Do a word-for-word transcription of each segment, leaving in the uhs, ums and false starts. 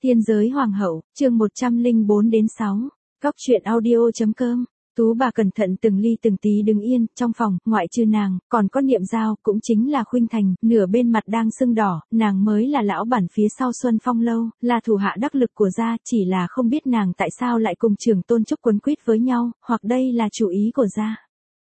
Tiên giới hoàng hậu, chương một trăm lẻ bốn đến sáu. Góc truyện audio.com. Tú bà cẩn thận từng ly từng tí đứng yên, trong phòng, ngoại trừ nàng, còn có Niệm Giao, cũng chính là Khuynh Thành, nửa bên mặt đang sưng đỏ, nàng mới là lão bản phía sau Xuân Phong lâu, là thủ hạ đắc lực của gia, chỉ là không biết nàng tại sao lại cùng trưởng tôn trúc quấn quýt với nhau, hoặc đây là chủ ý của gia.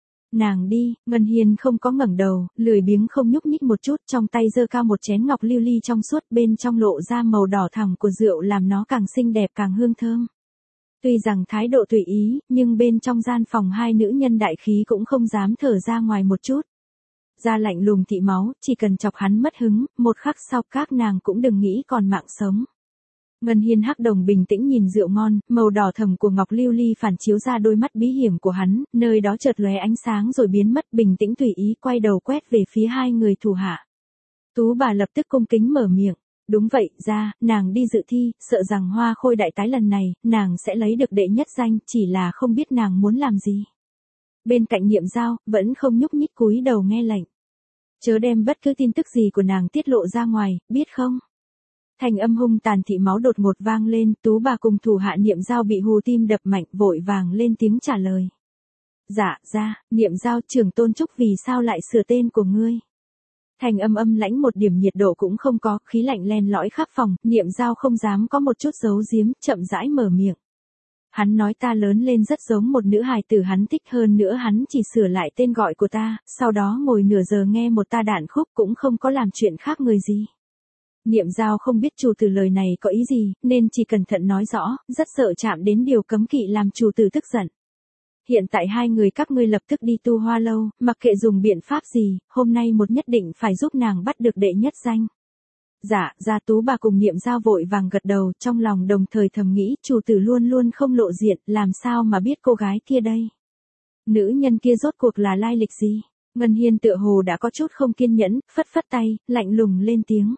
Nàng đi, Ngân Hiên không có ngẩng đầu, lười biếng không nhúc nhích một chút, trong tay giơ cao một chén ngọc lưu ly trong suốt, bên trong lộ ra màu đỏ thẳm của rượu làm nó càng xinh đẹp càng hương thơm. Tuy rằng thái độ tùy ý, nhưng bên trong gian phòng hai nữ nhân đại khí cũng không dám thở ra ngoài một chút. Da lạnh lùng thị máu, chỉ cần chọc hắn mất hứng, một khắc sau các nàng cũng đừng nghĩ còn mạng sống. Ngân Hiên hắc đồng bình tĩnh nhìn rượu ngon, màu đỏ thẫm của ngọc lưu ly phản chiếu ra đôi mắt bí hiểm của hắn, nơi đó chợt lóe ánh sáng rồi biến mất, bình tĩnh tùy ý quay đầu quét về phía hai người thủ hạ. Tú bà lập tức cung kính mở miệng. Đúng vậy, ra, nàng đi dự thi, sợ rằng Hoa Khôi đại tái lần này, nàng sẽ lấy được đệ nhất danh, chỉ là không biết nàng muốn làm gì. Bên cạnh Niệm Giao, vẫn không nhúc nhích cúi đầu nghe lệnh. Chớ đem bất cứ tin tức gì của nàng tiết lộ ra ngoài, biết không? Thành âm hung tàn thị máu đột ngột vang lên, Tú bà cùng thủ hạ Niệm Giao bị hù tim đập mạnh, vội vàng lên tiếng trả lời. Dạ, ra, Niệm Giao, trưởng tôn trúc vì sao lại sửa tên của ngươi? Thành âm âm lãnh một điểm nhiệt độ cũng không có, khí lạnh len lỏi khắp phòng, Niệm Giao không dám có một chút giấu giếm, chậm rãi mở miệng. Hắn nói ta lớn lên rất giống một nữ hài tử, hắn thích, hơn nữa hắn chỉ sửa lại tên gọi của ta, sau đó ngồi nửa giờ nghe một ta đạn khúc, cũng không có làm chuyện khác người gì. Niệm Giao không biết chủ tử lời này có ý gì, nên chỉ cẩn thận nói rõ, rất sợ chạm đến điều cấm kỵ làm chủ tử tức giận. Hiện tại hai người các ngươi lập tức đi Tu Hoa lâu, mặc kệ dùng biện pháp gì, hôm nay một nhất định phải giúp nàng bắt được đệ nhất danh. Dạ, gia Tú bà cùng Niệm Giao vội vàng gật đầu, trong lòng đồng thời thầm nghĩ, chủ tử luôn luôn không lộ diện, làm sao mà biết cô gái kia đây? Nữ nhân kia rốt cuộc là lai lịch gì? Ngân Hiên tựa hồ đã có chút không kiên nhẫn, phất phất tay, lạnh lùng lên tiếng.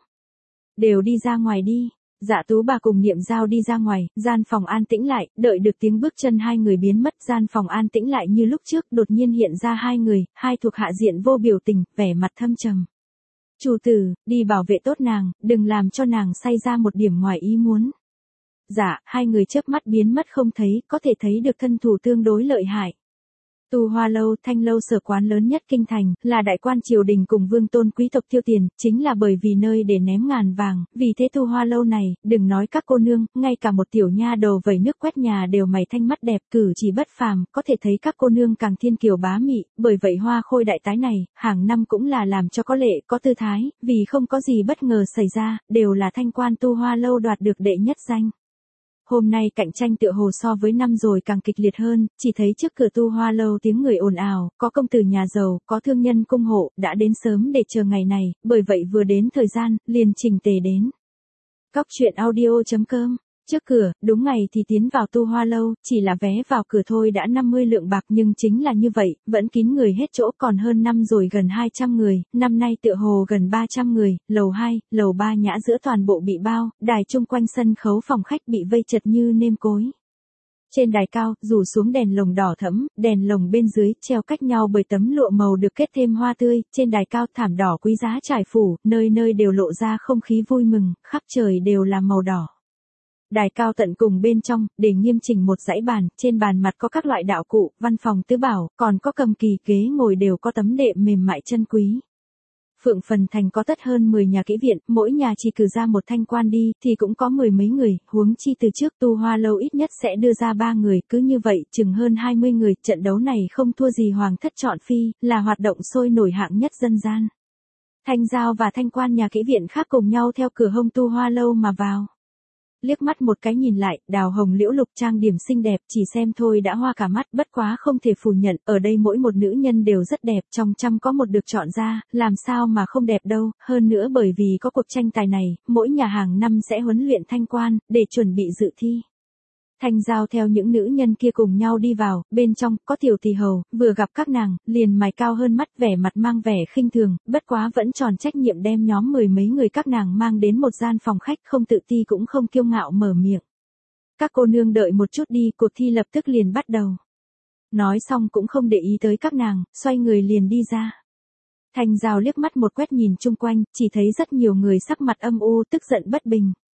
Đều đi ra ngoài đi. Dạ Tú bà cùng Niệm Giao đi ra ngoài, gian phòng an tĩnh lại, đợi được tiếng bước chân hai người biến mất, gian phòng an tĩnh lại như lúc trước, đột nhiên hiện ra hai người, hai thuộc hạ diện vô biểu tình, vẻ mặt thâm trầm. Chủ tử, đi bảo vệ tốt nàng, đừng làm cho nàng xảy ra một điểm ngoài ý muốn. Dạ, hai người chớp mắt biến mất không thấy, có thể thấy được thân thủ tương đối lợi hại. Tu Hoa lâu, Thanh lâu sở quán lớn nhất kinh thành, là đại quan triều đình cùng vương tôn quý tộc tiêu tiền, chính là bởi vì nơi để ném ngàn vàng, vì thế Tu Hoa lâu này, đừng nói các cô nương, ngay cả một tiểu nha đầu vẩy nước quét nhà đều mày thanh mắt đẹp, cử chỉ bất phàm, có thể thấy các cô nương càng thiên kiều bá mị, bởi vậy Hoa Khôi đại tái này, hàng năm cũng là làm cho có lệ, có tư thái, vì không có gì bất ngờ xảy ra, đều là thanh quan Tu Hoa lâu đoạt được đệ nhất danh. Hôm nay cạnh tranh tựa hồ so với năm rồi càng kịch liệt hơn, chỉ thấy trước cửa Tu Hoa lâu tiếng người ồn ào, có công tử nhà giàu, có thương nhân cung hộ, đã đến sớm để chờ ngày này, bởi vậy vừa đến thời gian, liền chỉnh tề đến. Góc truyện audio.com. Trước cửa, đúng ngày thì tiến vào Tu Hoa lâu, chỉ là vé vào cửa thôi đã năm mươi lượng bạc, nhưng chính là như vậy, vẫn kín người hết chỗ, còn hơn năm rồi gần hai trăm người, năm nay tựa hồ gần ba trăm người, lầu hai, lầu ba nhã giữa toàn bộ bị bao, đài chung quanh sân khấu phòng khách bị vây chật như nêm cối. Trên đài cao, rủ xuống đèn lồng đỏ thẫm, đèn lồng bên dưới, treo cách nhau bởi tấm lụa màu được kết thêm hoa tươi, trên đài cao thảm đỏ quý giá trải phủ, nơi nơi đều lộ ra không khí vui mừng, khắp trời đều là màu đỏ. Đài cao tận cùng bên trong, để nghiêm chỉnh một dãy bàn, trên bàn mặt có các loại đạo cụ, văn phòng tứ bảo, còn có cầm kỳ ghế ngồi đều có tấm đệm mềm mại chân quý. Phượng Phần Thành có tất hơn mười nhà kỹ viện, mỗi nhà chỉ cử ra một thanh quan đi, thì cũng có mười mấy người, huống chi từ trước Tu Hoa lâu ít nhất sẽ đưa ra ba người, cứ như vậy, chừng hơn hai mươi người, trận đấu này không thua gì hoàng thất chọn phi, là hoạt động sôi nổi hạng nhất dân gian. Thanh Giao và thanh quan nhà kỹ viện khác cùng nhau theo cửa hông Tu Hoa lâu mà vào. Liếc mắt một cái nhìn lại, đào hồng liễu lục trang điểm xinh đẹp, chỉ xem thôi đã hoa cả mắt, bất quá không thể phủ nhận, ở đây mỗi một nữ nhân đều rất đẹp, trong trăm có một được chọn ra, làm sao mà không đẹp đâu, hơn nữa bởi vì có cuộc tranh tài này, mỗi nhà hàng năm sẽ huấn luyện thanh quan, để chuẩn bị dự thi. Thanh Giao theo những nữ nhân kia cùng nhau đi vào, bên trong, có tiểu tỳ hầu, vừa gặp các nàng, liền mày cao hơn mắt, vẻ mặt mang vẻ khinh thường, bất quá vẫn tròn trách nhiệm đem nhóm mười mấy người các nàng mang đến một gian phòng khách, không tự ti cũng không kiêu ngạo mở miệng. Các cô nương đợi một chút đi, cuộc thi lập tức liền bắt đầu. Nói xong cũng không để ý tới các nàng, xoay người liền đi ra. Thanh Giao liếc mắt một quét nhìn chung quanh, chỉ thấy rất nhiều người sắc mặt âm u, tức giận bất bình.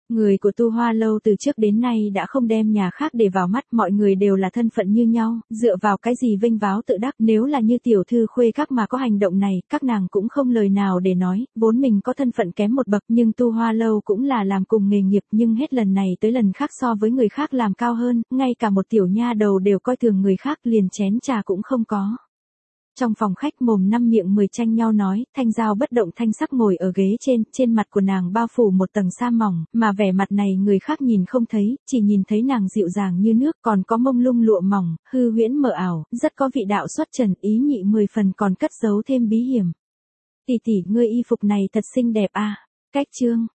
Người của Tu Hoa Lâu từ trước đến nay đã không đem nhà khác để vào mắt, mọi người đều là thân phận như nhau, dựa vào cái gì vênh váo tự đắc, nếu là như tiểu thư khuê các mà có hành động này, các nàng cũng không lời nào để nói, vốn mình có thân phận kém một bậc, nhưng Tu Hoa Lâu cũng là làm cùng nghề nghiệp, nhưng hết lần này tới lần khác so với người khác làm cao hơn, ngay cả một tiểu nha đầu đều coi thường người khác, liền chén trà cũng không có. Trong phòng khách mồm năm miệng mười tranh nhau nói, Thanh Giao bất động thanh sắc ngồi ở ghế trên, trên mặt của nàng bao phủ một tầng sa mỏng, mà vẻ mặt này người khác nhìn không thấy, chỉ nhìn thấy nàng dịu dàng như nước, còn có mông lung lụa mỏng, hư huyễn mờ ảo, rất có vị đạo xuất trần, ý nhị mười phần còn cất giấu thêm bí hiểm. Tỷ tỷ, ngươi y phục này thật xinh đẹp a. Cách chương